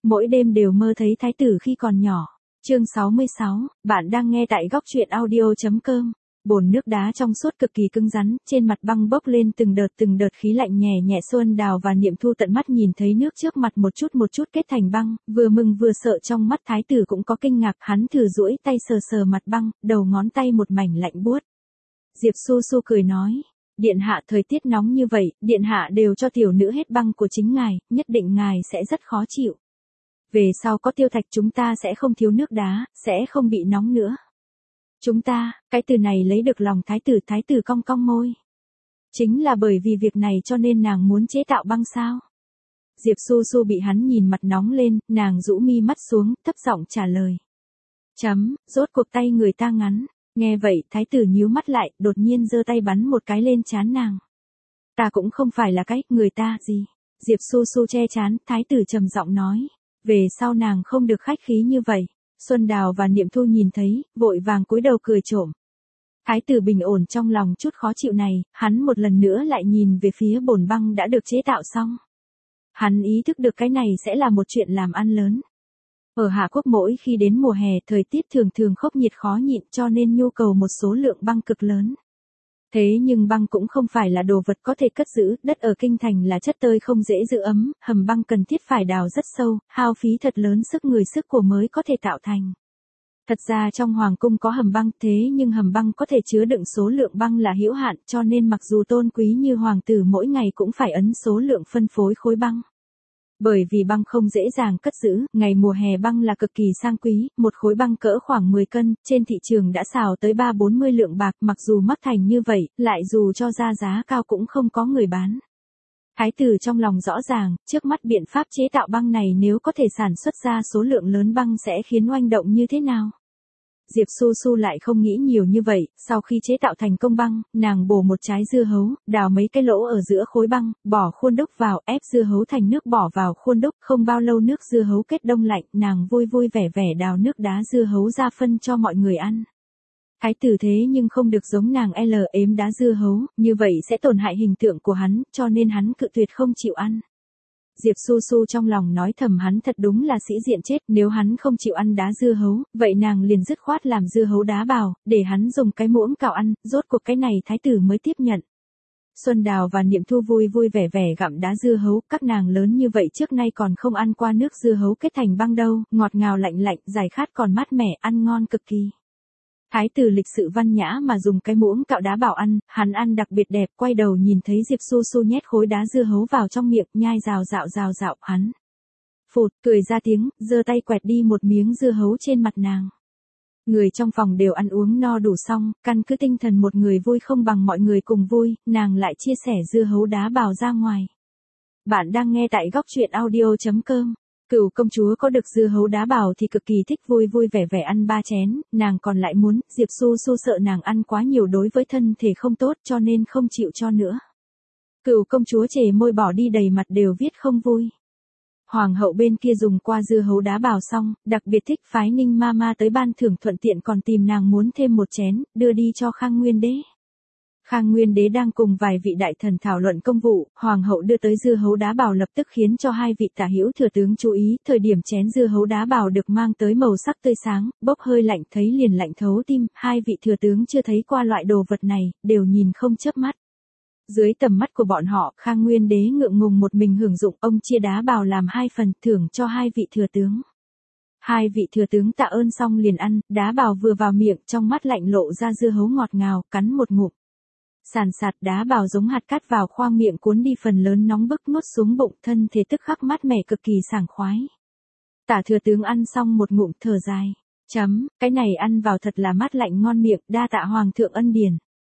mỗi đêm đều mơ thấy thái tử khi còn nhỏ. Chương 66, bạn đang nghe tại góc truyện audio.com. Bồn nước đá trong suốt cực kỳ cứng rắn, trên mặt băng bốc lên từng đợt khí lạnh nhẹ nhẹ. Xuân Đào và Niệm Thu tận mắt nhìn thấy nước trước mặt một chút kết thành băng, vừa mừng vừa sợ. Trong mắt thái tử cũng có kinh ngạc, hắn thử duỗi tay sờ mặt băng, đầu ngón tay một mảnh lạnh buốt. Diệp Su Su cười nói, điện hạ thời tiết nóng như vậy, điện hạ đều cho tiểu nữ hết băng của chính ngài, nhất định ngài sẽ rất khó chịu. Về sau có tiêu thạch chúng ta sẽ không thiếu nước đá, sẽ không bị nóng nữa. Chúng ta, cái từ này lấy được lòng thái tử cong cong môi. Chính là bởi vì việc này cho nên nàng muốn chế tạo băng sao? Diệp Su Su bị hắn nhìn mặt nóng lên, nàng rũ mi mắt xuống, thấp giọng trả lời. Rốt cuộc tay người ta ngắn. Nghe vậy, thái tử nhíu mắt lại, đột nhiên giơ tay bắn một cái lên trán nàng. Ta cũng không phải là cái, người ta, gì? Diệp Su Su che trán, thái tử trầm giọng nói. Về sau nàng không được khách khí như vậy. Xuân Đào và Niệm Thu nhìn thấy, vội vàng cúi đầu cười trộm. Thái tử bình ổn trong lòng chút khó chịu này, hắn một lần nữa lại nhìn về phía bồn băng đã được chế tạo xong. Hắn ý thức được cái này sẽ là một chuyện làm ăn lớn. Ở Hạ Quốc mỗi khi đến mùa hè, thời tiết thường khốc nhiệt khó nhịn cho nên nhu cầu một số lượng băng cực lớn. Thế nhưng băng cũng không phải là đồ vật có thể cất giữ, đất ở kinh thành là chất tơi không dễ giữ ấm, hầm băng cần thiết phải đào rất sâu, hao phí thật lớn sức người sức của mới có thể tạo thành. Thật ra trong hoàng cung có hầm băng, thế nhưng hầm băng có thể chứa đựng số lượng băng là hữu hạn, cho nên mặc dù tôn quý như hoàng tử mỗi ngày cũng phải ấn số lượng phân phối khối băng. Bởi vì băng không dễ dàng cất giữ, ngày mùa hè băng là cực kỳ sang quý, một khối băng cỡ khoảng 10 cân, trên thị trường đã xào tới 3-40 lượng bạc, mặc dù mắc thành như vậy, lại dù cho ra giá cao cũng không có người bán. Thái tử trong lòng rõ ràng, trước mắt biện pháp chế tạo băng này nếu có thể sản xuất ra số lượng lớn băng sẽ khiến oanh động như thế nào. Diệp Su Su lại không nghĩ nhiều như vậy, sau khi chế tạo thành công băng, nàng bổ một trái dưa hấu, đào mấy cái lỗ ở giữa khối băng, bỏ khuôn đúc vào, ép dưa hấu thành nước bỏ vào khuôn đúc, không bao lâu nước dưa hấu kết đông lạnh, nàng vui vẻ đào nước đá dưa hấu ra phân cho mọi người ăn. Thái tử thế nhưng không được giống nàng ếm đá dưa hấu, như vậy sẽ tổn hại hình tượng của hắn, cho nên hắn cự tuyệt không chịu ăn. Diệp Su Su trong lòng nói thầm hắn thật đúng là sĩ diện chết, nếu hắn không chịu ăn đá dưa hấu, vậy nàng liền dứt khoát làm dưa hấu đá bào, để hắn dùng cái muỗng cào ăn, rốt cuộc cái này thái tử mới tiếp nhận. Xuân Đào và Niệm Thu vui vẻ gặm đá dưa hấu, các nàng lớn như vậy trước nay còn không ăn qua nước dưa hấu kết thành băng đâu, ngọt ngào lạnh, giải khát còn mát mẻ, ăn ngon cực kỳ. Thái tử lịch sự văn nhã mà dùng cái muỗng cạo đá bào ăn, hắn ăn đặc biệt đẹp, quay đầu nhìn thấy Diệp Su Su nhét khối đá dưa hấu vào trong miệng, nhai rào rạo, hắn phụt, cười ra tiếng, giơ tay quẹt đi một miếng dưa hấu trên mặt nàng. Người trong phòng đều ăn uống no đủ xong, căn cứ tinh thần một người vui không bằng mọi người cùng vui, nàng lại chia sẻ dưa hấu đá bào ra ngoài. Bạn đang nghe tại góc truyện audio.com. Cửu công chúa có được dưa hấu đá bào thì cực kỳ thích vui vẻ ăn 3 chén, nàng còn lại muốn, Diệp Su Su sợ nàng ăn quá nhiều đối với thân thể không tốt cho nên không chịu cho nữa. Cửu công chúa chề môi bỏ đi đầy mặt đều viết không vui. Hoàng hậu bên kia dùng qua dưa hấu đá bào xong, đặc biệt thích phái Ninh Mama tới ban thưởng thuận tiện còn tìm nàng muốn thêm một chén, đưa đi cho Khang Nguyên đế. Khang Nguyên đế đang cùng vài vị đại thần thảo luận công vụ, hoàng hậu đưa tới dưa hấu đá bào lập tức khiến cho hai vị tả hữu thừa tướng chú ý, thời điểm chén dưa hấu đá bào được mang tới màu sắc tươi sáng, bốc hơi lạnh thấy liền lạnh thấu tim, hai vị thừa tướng chưa thấy qua loại đồ vật này, đều nhìn không chớp mắt. Dưới tầm mắt của bọn họ, Khang Nguyên đế ngượng ngùng một mình hưởng dụng, ông chia đá bào làm 2 phần, thưởng cho hai vị thừa tướng. Hai vị thừa tướng tạ ơn xong liền ăn, đá bào vừa vào miệng, trong mắt lạnh lộ ra dưa hấu ngọt ngào, cắn một ngụm. Sàn sạt đá bào giống hạt cát vào khoang miệng cuốn đi phần lớn nóng bức nuốt xuống bụng, thân thể tức khắc mát mẻ cực kỳ sảng khoái. Tả thừa tướng ăn xong một ngụm thở dài. Cái này ăn vào thật là mát lạnh ngon miệng, đa tạ hoàng thượng ân điển.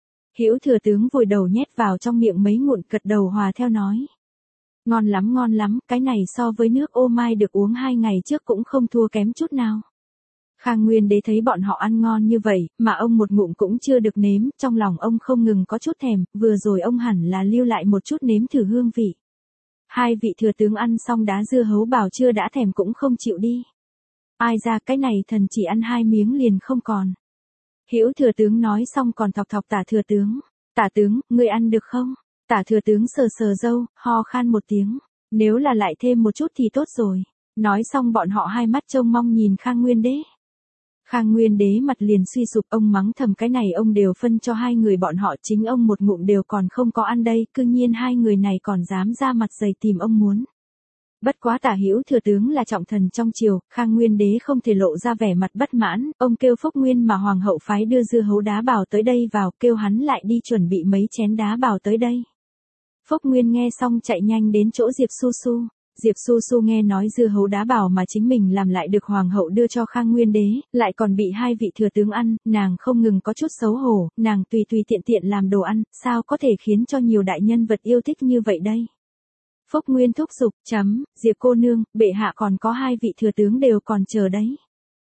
Hữu thừa tướng vùi đầu nhét vào trong miệng mấy ngụm gật đầu hòa theo nói. Ngon lắm, cái này so với nước ô mai được uống 2 ngày trước cũng không thua kém chút nào. Khang Nguyên đế thấy bọn họ ăn ngon như vậy, mà ông một ngụm cũng chưa được nếm, trong lòng ông không ngừng có chút thèm, vừa rồi ông hẳn là lưu lại một chút nếm thử hương vị. Hai vị thừa tướng ăn xong đá dưa hấu bảo chưa đã thèm cũng không chịu đi. Ai ra cái này thần chỉ ăn 2 miếng liền không còn. Hữu thừa tướng nói xong còn thọc tả thừa tướng. Tả tướng, ngươi ăn được không? Tả thừa tướng sờ râu, ho khan một tiếng. Nếu là lại thêm một chút thì tốt rồi. Nói xong bọn họ hai mắt trông mong nhìn Khang Nguyên Đế. Khang Nguyên Đế mặt liền suy sụp, ông mắng thầm cái này ông đều phân cho hai người bọn họ, chính ông một ngụm đều còn không có ăn đây, cư nhiên hai người này còn dám ra mặt dày tìm ông muốn. Bất quá Tả Hữu thừa tướng là trọng thần trong triều, Khang Nguyên Đế không thể lộ ra vẻ mặt bất mãn, ông kêu Phúc Nguyên mà hoàng hậu phái đưa dưa hấu đá bào tới đây vào, kêu hắn lại đi chuẩn bị mấy chén đá bào tới đây. Phúc Nguyên nghe xong chạy nhanh đến chỗ Diệp Su Su. Diệp Su Su nghe nói dưa hấu đá bào mà chính mình làm lại được hoàng hậu đưa cho Khang Nguyên Đế, lại còn bị hai vị thừa tướng ăn, nàng không ngừng có chút xấu hổ, nàng tùy tiện tiện làm đồ ăn, sao có thể khiến cho nhiều đại nhân vật yêu thích như vậy đây. Phúc Nguyên thúc giục, Diệp cô nương, bệ hạ còn có hai vị thừa tướng đều còn chờ đấy.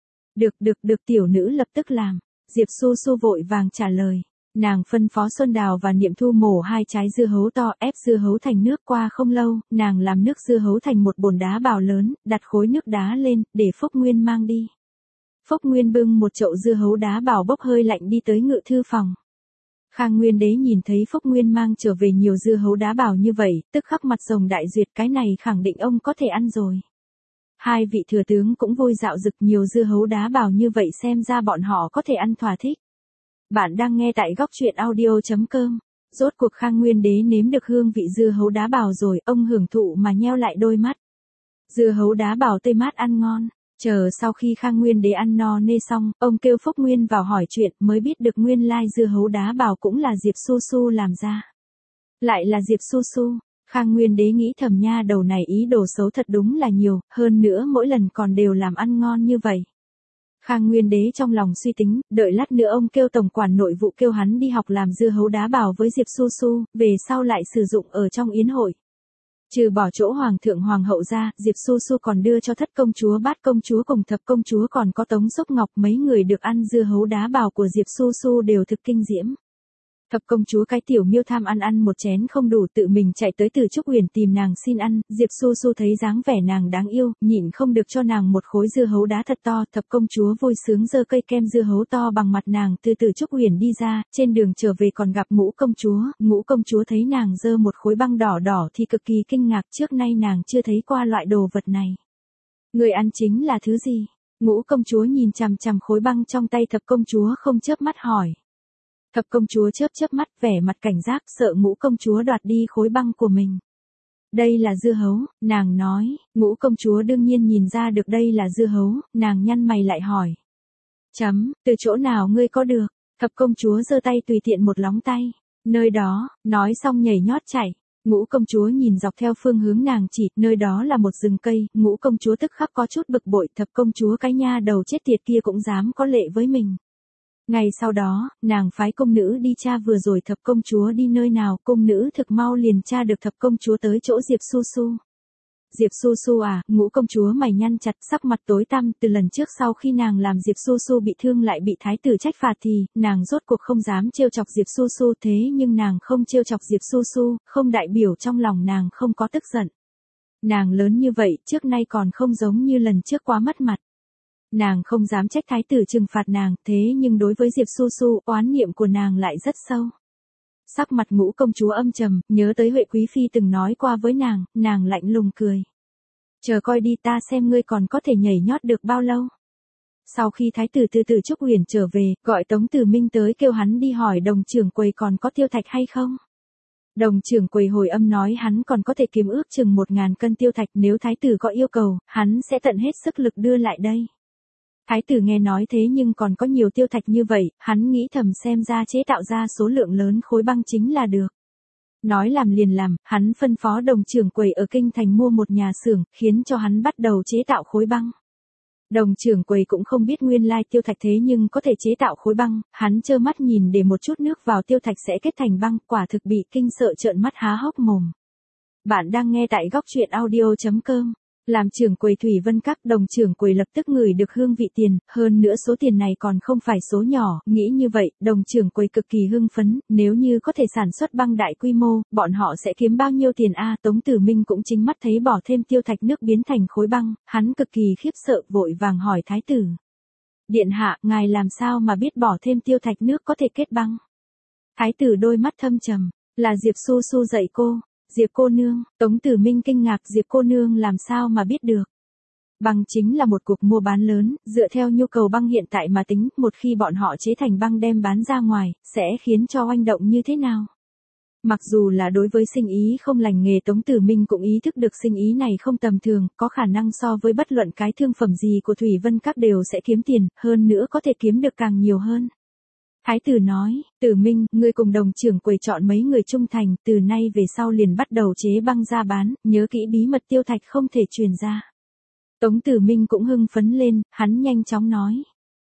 Được tiểu nữ lập tức làm. Diệp Su Su vội vàng trả lời. Nàng phân phó Xuân Đào và Niệm Thu mổ hai trái dưa hấu to, ép dưa hấu thành nước, qua không lâu, nàng làm nước dưa hấu thành một bồn đá bào lớn, đặt khối nước đá lên, để Phúc Nguyên mang đi. Phúc Nguyên bưng một chậu dưa hấu đá bào bốc hơi lạnh đi tới ngự thư phòng. Khang Nguyên Đế nhìn thấy Phúc Nguyên mang trở về nhiều dưa hấu đá bào như vậy, tức khắc mặt rồng đại duyệt, cái này khẳng định ông có thể ăn rồi. Hai vị thừa tướng cũng vui dạo dực, nhiều dưa hấu đá bào như vậy xem ra bọn họ có thể ăn thỏa thích. Bạn đang nghe tại góc truyện audio.com. Rốt cuộc Khang Nguyên Đế nếm được hương vị dưa hấu đá bào rồi, ông hưởng thụ mà nheo lại đôi mắt. Dưa hấu đá bào tươi mát ăn ngon. Chờ sau khi Khang Nguyên Đế ăn no nê xong, ông kêu Phúc Nguyên vào hỏi chuyện, mới biết được nguyên lai dưa hấu đá bào cũng là Diệp Su Su làm ra. Lại là Diệp Su Su. Khang Nguyên Đế nghĩ thầm nha đầu này ý đồ xấu thật đúng là nhiều, hơn nữa mỗi lần còn đều làm ăn ngon như vậy. Khang Nguyên Đế trong lòng suy tính, đợi lát nữa ông kêu tổng quản nội vụ kêu hắn đi học làm dưa hấu đá bào với Diệp Su Su, về sau lại sử dụng ở trong yến hội. Trừ bỏ chỗ hoàng thượng hoàng hậu ra, Diệp Su Su còn đưa cho thất công chúa, bát công chúa cùng thập công chúa, còn có Tống Sốc Ngọc, mấy người được ăn dưa hấu đá bào của Diệp Su Su đều thực kinh diễm. Thập công chúa cái tiểu miêu tham ăn một chén không đủ, tự mình chạy tới Từ Trúc Uyển tìm nàng xin ăn, Diệp Su Su thấy dáng vẻ nàng đáng yêu, nhịn không được cho nàng một khối dưa hấu đá thật to, thập công chúa vui sướng giơ cây kem dưa hấu to bằng mặt nàng từ Từ Trúc Uyển đi ra, trên đường trở về còn gặp Ngũ công chúa thấy nàng giơ một khối băng đỏ đỏ thì cực kỳ kinh ngạc, trước nay nàng chưa thấy qua loại đồ vật này. Người ăn chính là thứ gì? Ngũ công chúa nhìn chằm chằm khối băng trong tay thập công chúa không chớp mắt hỏi. Thập công chúa chớp mắt, vẻ mặt cảnh giác, sợ Ngũ công chúa đoạt đi khối băng của mình. Đây là dưa hấu, nàng nói. Ngũ công chúa đương nhiên nhìn ra được đây là dưa hấu, nàng nhăn mày lại hỏi. Từ chỗ nào ngươi có được? Thập công chúa giơ tay tùy tiện một lóng tay. Nơi đó, nói xong nhảy nhót chạy. Ngũ công chúa nhìn dọc theo phương hướng nàng chỉ, nơi đó là một rừng cây, Ngũ công chúa tức khắc có chút bực bội, thập công chúa cái nha đầu chết tiệt kia cũng dám có lệ với mình. Ngày sau đó, nàng phái cung nữ đi tra vừa rồi thập công chúa đi nơi nào, cung nữ thực mau liền tra được thập công chúa tới chỗ Diệp Su Su. Diệp Su Su à, Ngũ công chúa mày nhăn chặt, sắc mặt tối tăm, từ lần trước sau khi nàng làm Diệp Su Su bị thương lại bị thái tử trách phạt thì, nàng rốt cuộc không dám trêu chọc Diệp Su Su, thế nhưng nàng không trêu chọc Diệp Su Su, không đại biểu trong lòng nàng không có tức giận. Nàng lớn như vậy, trước nay còn không giống như lần trước quá mất mặt. Nàng không dám trách thái tử trừng phạt nàng, thế nhưng đối với Diệp Su Su, oán niệm của nàng lại rất sâu. Sắc mặt Ngũ công chúa âm trầm, nhớ tới Huệ quý phi từng nói qua với nàng lạnh lùng cười. Chờ coi đi, ta xem ngươi còn có thể nhảy nhót được bao lâu. Sau khi thái tử từ Từ Trúc Uyển trở về, gọi Tống Tử Minh tới kêu hắn đi hỏi đồng trưởng quầy còn có tiêu thạch hay không. Đồng trưởng quầy hồi âm nói hắn còn có thể kiếm ước chừng 1000 cân tiêu thạch, nếu thái tử có yêu cầu, hắn sẽ tận hết sức lực đưa lại đây. Thái tử nghe nói thế nhưng còn có nhiều tiêu thạch như vậy, hắn nghĩ thầm xem ra chế tạo ra số lượng lớn khối băng chính là được. Nói làm liền làm, hắn phân phó đồng trưởng quầy ở kinh thành mua một nhà xưởng, khiến cho hắn bắt đầu chế tạo khối băng. Đồng trưởng quầy cũng không biết nguyên lai tiêu thạch thế nhưng có thể chế tạo khối băng, hắn trơ mắt nhìn để một chút nước vào tiêu thạch sẽ kết thành băng, quả thực bị kinh sợ trợn mắt há hốc mồm. Bạn đang nghe tại góc truyện audio.com. Làm trưởng quầy Thủy Vân Các, đồng trưởng quầy lập tức ngửi được hương vị tiền, hơn nữa số tiền này còn không phải số nhỏ, nghĩ như vậy, đồng trưởng quầy cực kỳ hưng phấn, nếu như có thể sản xuất băng đại quy mô, bọn họ sẽ kiếm bao nhiêu tiền a? Tống Tử Minh cũng chính mắt thấy bỏ thêm tiêu thạch nước biến thành khối băng, hắn cực kỳ khiếp sợ, vội vàng hỏi thái tử. Điện hạ, ngài làm sao mà biết bỏ thêm tiêu thạch nước có thể kết băng? Thái tử đôi mắt thâm trầm, là Diệp Su Su dạy cô. Diệp cô nương, Tống Tử Minh kinh ngạc, Diệp cô nương làm sao mà biết được. Băng chính là một cuộc mua bán lớn, dựa theo nhu cầu băng hiện tại mà tính, một khi bọn họ chế thành băng đem bán ra ngoài, sẽ khiến cho oanh động như thế nào? Mặc dù là đối với sinh ý không lành nghề, Tống Tử Minh cũng ý thức được sinh ý này không tầm thường, có khả năng so với bất luận cái thương phẩm gì của Thủy Vân Các đều sẽ kiếm tiền, hơn nữa có thể kiếm được càng nhiều hơn. Thái tử nói, Tử Minh, ngươi cùng đồng trưởng quầy chọn mấy người trung thành, từ nay về sau liền bắt đầu chế băng ra bán, nhớ kỹ bí mật tiêu thạch không thể truyền ra. Tống Tử Minh cũng hưng phấn lên, hắn nhanh chóng nói.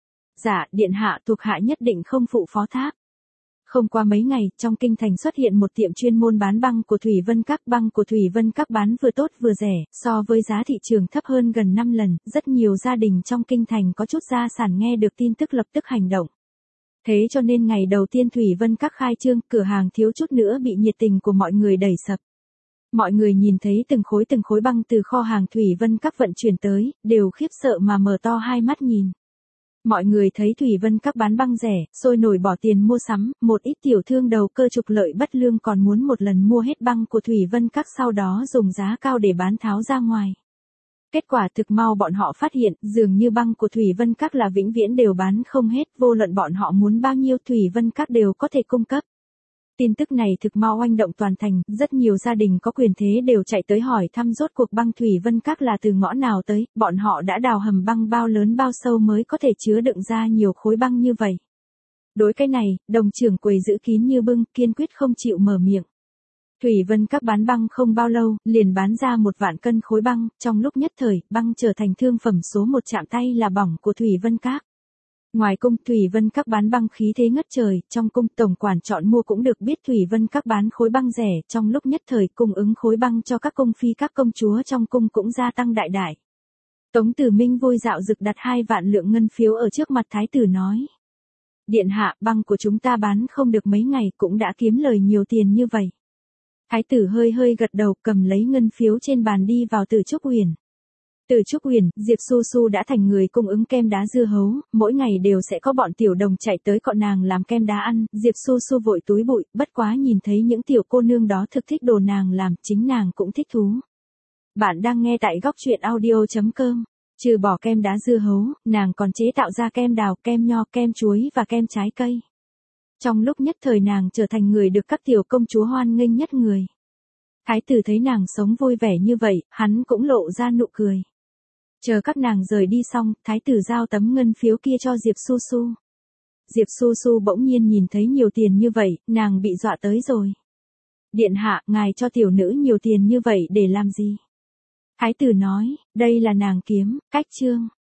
Dạ, điện hạ, thuộc hạ nhất định không phụ phó thác. Không qua mấy ngày, trong kinh thành xuất hiện một tiệm chuyên môn bán băng của Thủy Vân Các. Băng của Thủy Vân Các bán vừa tốt vừa rẻ, so với giá thị trường thấp hơn gần 5 lần, rất nhiều gia đình trong kinh thành có chút gia sản nghe được tin tức lập tức hành động. Thế cho nên ngày đầu tiên Thủy Vân Các khai trương, cửa hàng thiếu chút nữa bị nhiệt tình của mọi người đẩy sập. Mọi người nhìn thấy từng khối băng từ kho hàng Thủy Vân Các vận chuyển tới, đều khiếp sợ mà mở to hai mắt nhìn. Mọi người thấy Thủy Vân Các bán băng rẻ, sôi nổi bỏ tiền mua sắm, một ít tiểu thương đầu cơ trục lợi bất lương còn muốn một lần mua hết băng của Thủy Vân Các sau đó dùng giá cao để bán tháo ra ngoài. Kết quả thực mau bọn họ phát hiện, dường như băng của Thủy Vân Các là vĩnh viễn đều bán không hết, vô luận bọn họ muốn bao nhiêu Thủy Vân Các đều có thể cung cấp. Tin tức này thực mau oanh động toàn thành, rất nhiều gia đình có quyền thế đều chạy tới hỏi thăm rốt cuộc băng Thủy Vân Các là từ ngõ nào tới, bọn họ đã đào hầm băng bao lớn bao sâu mới có thể chứa đựng ra nhiều khối băng như vậy. Đối cái này, đồng trưởng quầy giữ kín như bưng, kiên quyết không chịu mở miệng. Thủy Vân Các bán băng không bao lâu, liền bán ra 1 vạn cân khối băng, trong lúc nhất thời, băng trở thành thương phẩm số 1 chạm tay là bỏng của Thủy Vân Các. Ngoài cung, Thủy Vân Các bán băng khí thế ngất trời, trong cung tổng quản chọn mua cũng được biết Thủy Vân Các bán khối băng rẻ, trong lúc nhất thời cung ứng khối băng cho các cung phi các công chúa trong cung cũng gia tăng đại đại. Tống Tử Minh vui dạo rực đặt 2 vạn lượng ngân phiếu ở trước mặt thái tử nói. Điện hạ, băng của chúng ta bán không được mấy ngày cũng đã kiếm lời nhiều tiền như vậy. Thái tử hơi hơi gật đầu, cầm lấy ngân phiếu trên bàn đi vào Tử Trúc Uyển. Tử Trúc Uyển, Diệp Su Su đã thành người cung ứng kem đá dưa hấu, mỗi ngày đều sẽ có bọn tiểu đồng chạy tới cọ nàng làm kem đá ăn, Diệp Su Su vội túi bụi, bất quá nhìn thấy những tiểu cô nương đó thực thích đồ nàng làm, chính nàng cũng thích thú. Bạn đang nghe tại góc truyện audio.com. Trừ bỏ kem đá dưa hấu, nàng còn chế tạo ra kem đào, kem nho, kem chuối và kem trái cây. Trong lúc nhất thời nàng trở thành người được các tiểu công chúa hoan nghênh nhất người. Thái tử thấy nàng sống vui vẻ như vậy, hắn cũng lộ ra nụ cười. Chờ các nàng rời đi xong, thái tử giao tấm ngân phiếu kia cho Diệp Su Su. Diệp Su Su bỗng nhiên nhìn thấy nhiều tiền như vậy, nàng bị dọa tới rồi. Điện hạ, ngài cho tiểu nữ nhiều tiền như vậy để làm gì? Thái tử nói, đây là nàng kiếm, cách trương.